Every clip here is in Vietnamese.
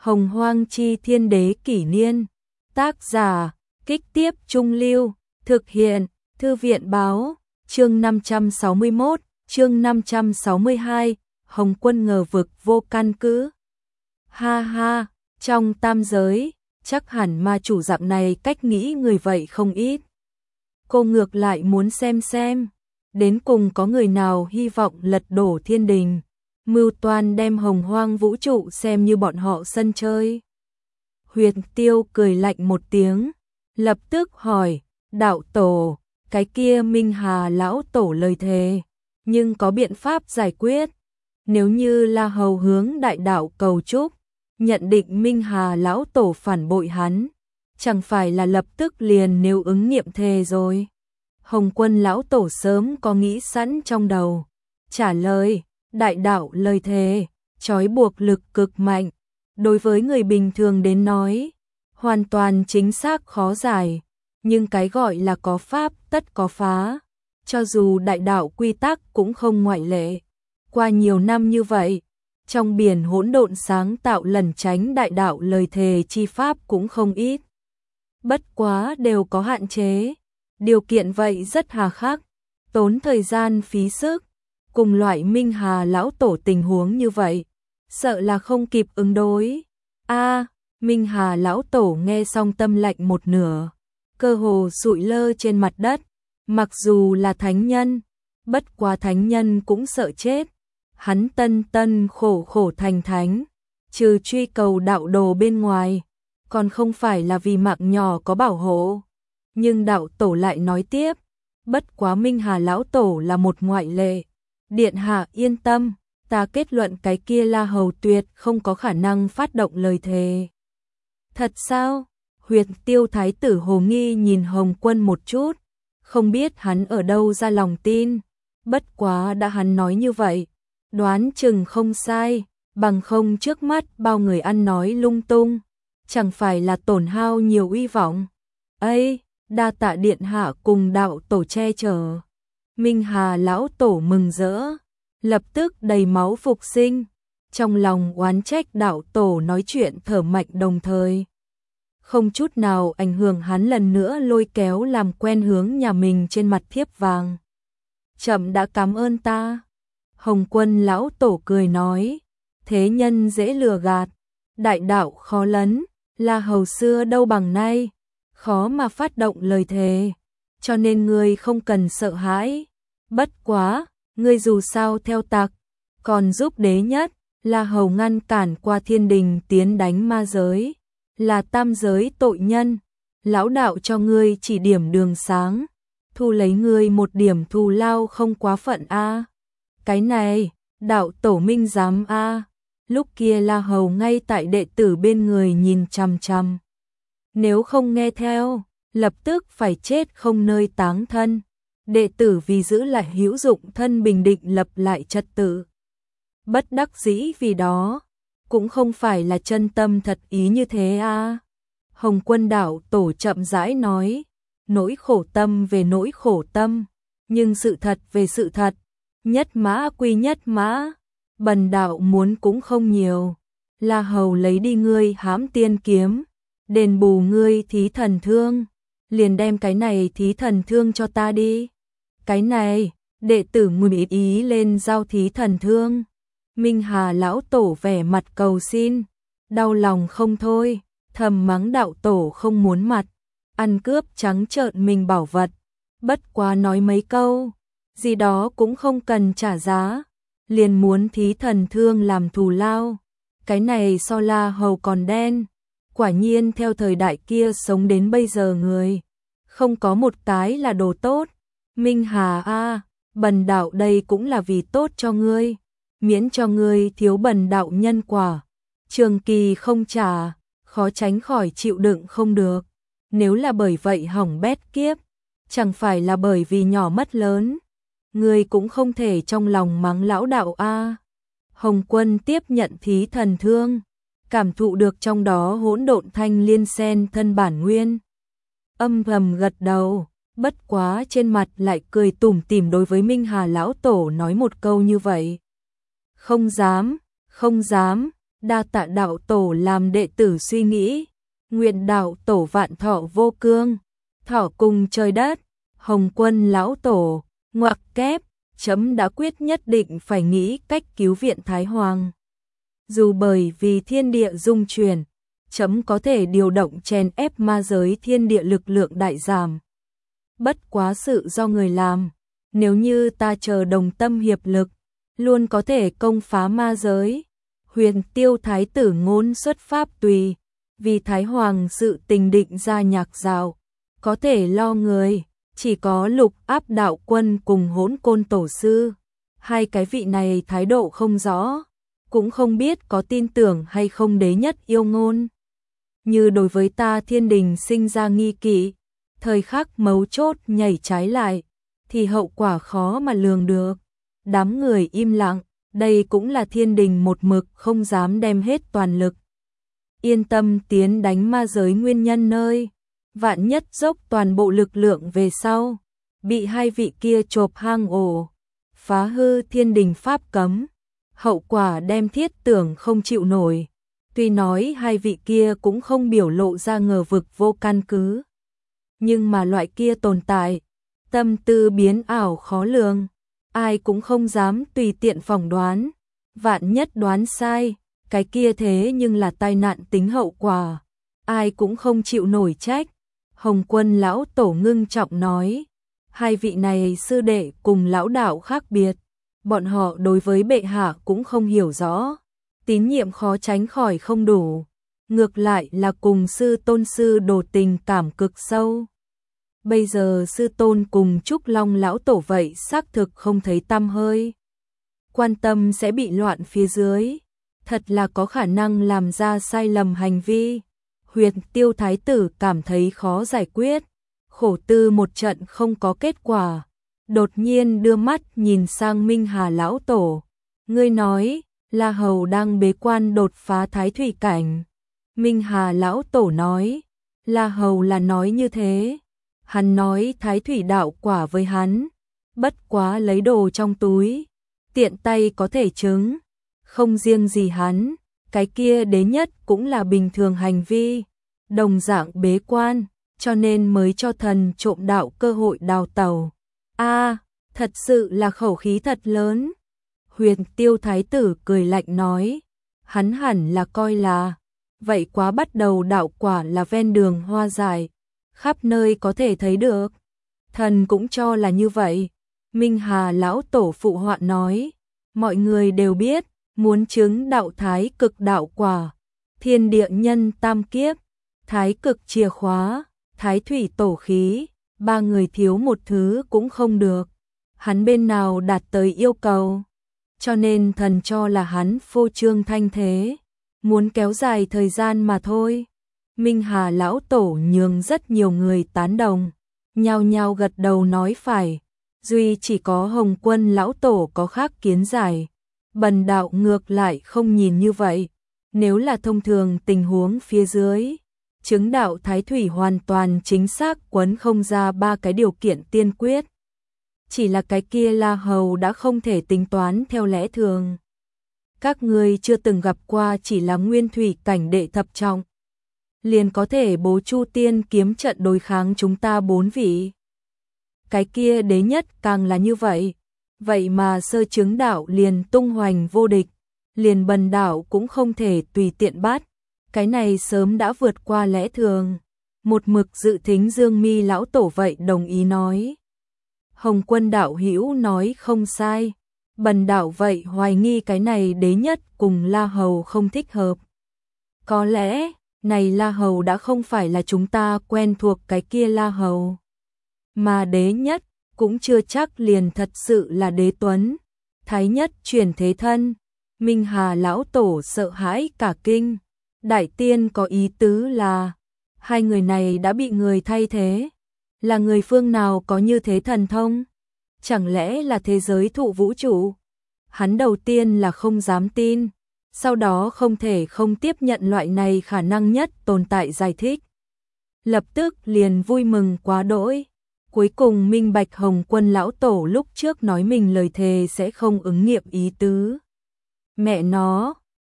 Hồng Hoang Chi Thiên Đế Kỷ Niên. Tác giả, Kích Tiếp Trung Lưu. Thực hiện, Thư viện Báo. Chương 561, chương 562, Hồng Quân ngờ vực vô căn cứ. Ha ha, trong tam giới, chắc hẳn ma chủ dạng này cách nghĩ người vậy không ít. Cô ngược lại muốn xem, đến cùng có người nào hy vọng lật đổ thiên đình, mưu toan đem hồng hoang vũ trụ xem như bọn họ sân chơi. Huyền Tiêu cười lạnh một tiếng, lập tức hỏi, đạo tổ, cái kia Minh Hà lão tổ lời thề, nhưng có biện pháp giải quyết. Nếu như La Hầu hướng đại đạo cầu chúc, nhận định Minh Hà lão tổ phản bội hắn, chẳng phải là lập tức liền nêu ứng nghiệm thề rồi. Hồng Quân lão tổ sớm có nghĩ sẵn trong đầu, trả lời, đại đạo lời thề, trói buộc lực cực mạnh, đối với người bình thường đến nói, hoàn toàn chính xác khó giải, nhưng cái gọi là có pháp tất có phá, cho dù đại đạo quy tắc cũng không ngoại lệ. Qua nhiều năm như vậy, trong biển hỗn độn sáng tạo lẩn tránh đại đạo lời thề chi pháp cũng không ít. Bất quá đều có hạn chế, điều kiện vậy rất hà khắc, tốn thời gian phí sức, cùng loại Minh Hà lão tổ tình huống như vậy, sợ là không kịp ứng đối. Minh Hà lão tổ nghe xong tâm lạnh một nửa, cơ hồ sụi lơ trên mặt đất, mặc dù là thánh nhân, bất quá thánh nhân cũng sợ chết. Hắn tân khổ thành thánh, trừ truy cầu đạo đồ bên ngoài, còn không phải là vì mạng nhỏ có bảo hộ. Nhưng đạo tổ lại nói tiếp, bất quá Minh Hà lão tổ là một ngoại lệ. Điện hạ yên tâm, ta kết luận cái kia La Hầu tuyệt không có khả năng phát động lời thề. Thật sao? Huyền Tiêu thái tử hồ nghi nhìn Hồng Quân một chút, không biết hắn ở đâu ra lòng tin, bất quá đã hắn nói như vậy, đoán chừng không sai, bằng không trước mắt bao người ăn nói lung tung, chẳng phải là tổn hao nhiều uy vọng. Ây, đa tạ điện hạ cùng đạo tổ che chở. Minh Hà lão tổ mừng rỡ, lập tức đầy máu phục sinh, trong lòng oán trách đạo tổ nói chuyện thở mạnh đồng thời. Không chút nào ảnh hưởng hắn lần nữa lôi kéo làm quen hướng nhà mình trên mặt thiếp vàng. Chậm đã cảm ơn ta. Hồng Quân lão tổ cười nói, thế nhân dễ lừa gạt, đại đạo khó lấn, La Hầu xưa đâu bằng nay, khó mà phát động lời thề, cho nên ngươi không cần sợ hãi. Bất quá, ngươi dù sao theo tặc, còn giúp đế nhất, La Hầu ngăn cản qua thiên đình tiến đánh ma giới, là tam giới tội nhân, lão đạo cho ngươi chỉ điểm đường sáng, thu lấy ngươi một điểm thù lao không quá phận a. Cái này, đạo tổ minh giám a. Lúc kia La Hầu ngay tại đệ tử bên người nhìn chằm chằm. Nếu không nghe theo, lập tức phải chết không nơi táng thân. Đệ tử vì giữ lại hữu dụng thân bình định lập lại trật tự. Bất đắc dĩ vì đó, cũng không phải là chân tâm thật ý như thế a. Hồng Quân đạo tổ chậm rãi nói, nỗi khổ tâm về nỗi khổ tâm, nhưng sự thật về sự thật. Nhất mã quy nhất mã, bần đạo muốn cũng không nhiều. La Hầu lấy đi ngươi hãm tiên kiếm, đền bù ngươi thí thần thương, liền đem cái này thí thần thương cho ta đi. Cái này, đệ tử nguyện ý lên giao thí thần thương. Minh Hà lão tổ vẻ mặt cầu xin, đau lòng không thôi, thầm mắng đạo tổ không muốn mặt, ăn cướp trắng trợn mình bảo vật. Bất quá nói mấy câu, gì đó cũng không cần trả giá, liền muốn thí thần thương làm thù lao. Cái này so La Hầu còn đen, quả nhiên theo thời đại kia sống đến bây giờ người, không có một cái là đồ tốt. Minh Hà a, bần đạo đây cũng là vì tốt cho ngươi, miễn cho ngươi thiếu bần đạo nhân quả. Trường kỳ không trả, khó tránh khỏi chịu đựng không được. Nếu là bởi vậy hỏng bét kiếp, chẳng phải là bởi vì nhỏ mất lớn. Ngươi cũng không thể trong lòng mắng lão đạo a. Hồng Quân tiếp nhận thí thần thương, cảm thụ được trong đó hỗn độn thanh liên sen thân bản nguyên. Âm thầm gật đầu, bất quá trên mặt lại cười tủm tỉm đối với Minh Hà lão tổ nói một câu như vậy. Không dám, Đa tạ đạo tổ làm đệ tử suy nghĩ, nguyện đạo tổ vạn thọ vô cương, thọ cùng trời đất, Hồng Quân lão tổ, ngoặc kép, chấm đã quyết nhất định phải nghĩ cách cứu viện Thái Hoàng. Dù bởi vì thiên địa dung chuyển, chấm có thể điều động chèn ép ma giới thiên địa lực lượng đại giảm. Bất quá sự do người làm, nếu như ta chờ đồng tâm hiệp lực, luôn có thể công phá ma giới. Huyền Tiêu thái tử ngôn xuất pháp tùy, vì Thái Hoàng sự tình định ra nhạc dạo, có thể lo người, chỉ có Lục Áp đạo quân cùng Hỗn Côn tổ sư. Hai cái vị này thái độ không rõ, cũng không biết có tin tưởng hay không đế nhất yêu ngôn. Như đối với ta thiên đình sinh ra nghi kỵ, thời khắc mấu chốt nhảy trái lại, thì hậu quả khó mà lường được. Đám người im lặng, đây cũng là thiên đình một mực không dám đem hết toàn lực. Yên tâm tiến đánh ma giới nguyên nhân nơi, vạn nhất dốc toàn bộ lực lượng về sau, bị hai vị kia chộp hang ổ, phá hư thiên đình pháp cấm, hậu quả đem thiết tưởng không chịu nổi. Tuy nói hai vị kia cũng không biểu lộ ra ngờ vực vô căn cứ, nhưng mà loại kia tồn tại, tâm tư biến ảo khó lường, ai cũng không dám tùy tiện phỏng đoán, vạn nhất đoán sai, cái kia thế nhưng là tai nạn tính hậu quả, ai cũng không chịu nổi trách. Hồng Quân lão tổ ngưng trọng nói, hai vị này sư đệ cùng lão đạo khác biệt, bọn họ đối với bệ hạ cũng không hiểu rõ, tín nhiệm khó tránh khỏi không đủ, ngược lại là cùng sư tôn sư đồ tình cảm cực sâu. Bây giờ sư tôn cùng Trúc Long lão tổ vậy xác thực không thấy tăm hơi. Quan tâm sẽ bị loạn phía dưới, thật là có khả năng làm ra sai lầm hành vi. Huyền Tiêu thái tử cảm thấy khó giải quyết, khổ tư một trận không có kết quả, đột nhiên đưa mắt nhìn sang Minh Hà lão tổ. Ngươi nói, La Hầu đang bế quan đột phá thái thủy cảnh. Minh Hà lão tổ nói, La Hầu là nói như thế. Hắn nói thái thủy đạo quả với hắn, bất quá lấy đồ trong túi, tiện tay có thể chứng, không riêng gì hắn, cái kia đế nhất cũng là bình thường hành vi, đồng dạng bế quan, cho nên mới cho thần trộm đạo cơ hội đào tẩu. Thật sự là khẩu khí thật lớn. Huyền Tiêu thái tử cười lạnh nói, hắn hẳn là coi là, vậy quá bắt đầu đạo quả là ven đường hoa dại, khắp nơi có thể thấy được. Thần cũng cho là như vậy. Minh Hà lão tổ phụ họa nói, mọi người đều biết, muốn chứng đạo thái cực đạo quả, thiên địa nhân tam kiếp, thái cực chìa khóa, thái thủy tổ khí, ba người thiếu một thứ cũng không được. Hắn bên nào đạt tới yêu cầu, cho nên thần cho là hắn phô trương thanh thế, muốn kéo dài thời gian mà thôi. Minh Hà lão tổ nhường rất nhiều người tán đồng, nhao nhao gật đầu nói phải, duy chỉ có Hồng Quân lão tổ có khác kiến giải. Bần đạo ngược lại không nhìn như vậy, nếu là thông thường tình huống phía dưới, chứng đạo thái thủy hoàn toàn chính xác quấn không ra ba cái điều kiện tiên quyết. Chỉ là cái kia La Hầu đã không thể tính toán theo lẽ thường. Các ngươi chưa từng gặp qua chỉ là nguyên thủy cảnh đệ thập trọng, liền có thể bố Chu Tiên kiếm trận đối kháng chúng ta 4 vị. Cái kia đế nhất càng là như vậy, vậy mà sơ chứng đạo liền tung hoành vô địch, liền bần đạo cũng không thể tùy tiện bắt, cái này sớm đã vượt qua lẽ thường. Một mực dự thính Dương Mi lão tổ vậy đồng ý nói. Hồng Quân đạo hữu nói không sai, bần đạo vậy hoài nghi cái này đế nhất cùng La Hầu không thích hợp. Có lẽ, này La Hầu đã không phải là chúng ta quen thuộc cái kia La Hầu, mà đế nhất cũng chưa chắc liền thật sự là đế tuấn, thái nhất chuyển thế thân. Minh Hà lão tổ sợ hãi cả kinh, đại tiên có ý tứ là hai người này đã bị người thay thế, là người phương nào có như thế thần thông, chẳng lẽ là thế giới thụ vũ trụ? Hắn đầu tiên là không dám tin, sau đó không thể không tiếp nhận loại này khả năng nhất tồn tại giải thích. Lập tức liền vui mừng quá đỗi, cuối cùng minh bạch Hồng Quân lão tổ lúc trước nói mình lời thề sẽ không ứng nghiệm ý tứ. Mẹ nó,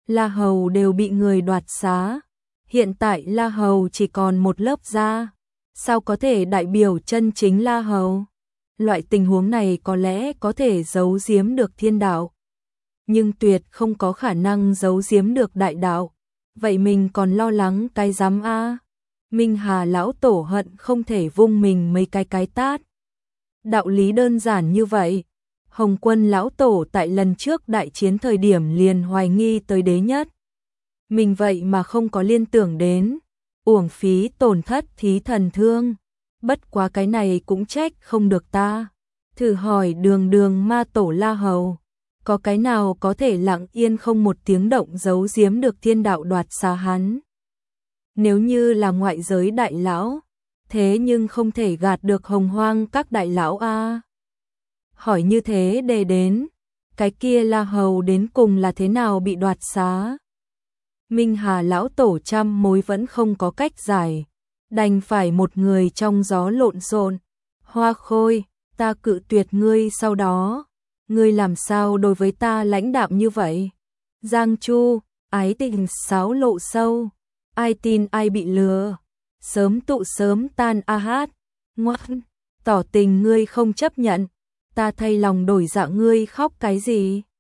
La Hầu đều bị người đoạt xá. Hiện tại La Hầu chỉ còn một lớp da, sao có thể đại biểu chân chính La Hầu? Loại tình huống này có lẽ có thể giấu giếm được thiên đạo, nhưng tuyệt không có khả năng giấu giếm được đại đạo. Vậy mình còn lo lắng cái rắm a? Minh Hà lão tổ hận không thể vung mình mấy cái tát. Đạo lý đơn giản như vậy. Hồng Quân lão tổ tại lần trước đại chiến thời điểm liền hoài nghi tới đế nhất. Mình vậy mà không có liên tưởng đến, uổng phí tổn thất thí thần thương. Bất quá cái này cũng trách không được ta. Thử hỏi đường đường ma tổ La Hầu, có cái nào có thể lặng yên không một tiếng động giấu giếm được thiên đạo đoạt xá hắn? Nếu như là ngoại giới đại lão, thế nhưng không thể gạt được hồng hoang các đại lão a. Hỏi như thế để đến, cái kia La Hầu đến cùng là thế nào bị đoạt xá? Minh Hà lão tổ trăm mối vẫn không có cách giải, đành phải một người trong gió lộn xộn. Hoa Khôi, ta cự tuyệt ngươi sau đó, ngươi làm sao đối với ta lãnh đạm như vậy? Giang Chu, ái tình xáo lộ sâu, ai tin ai bị lừa, sớm tụ sớm tan a hát, ngoan, tỏ tình ngươi không chấp nhận, ta thay lòng đổi dạ ngươi khóc cái gì?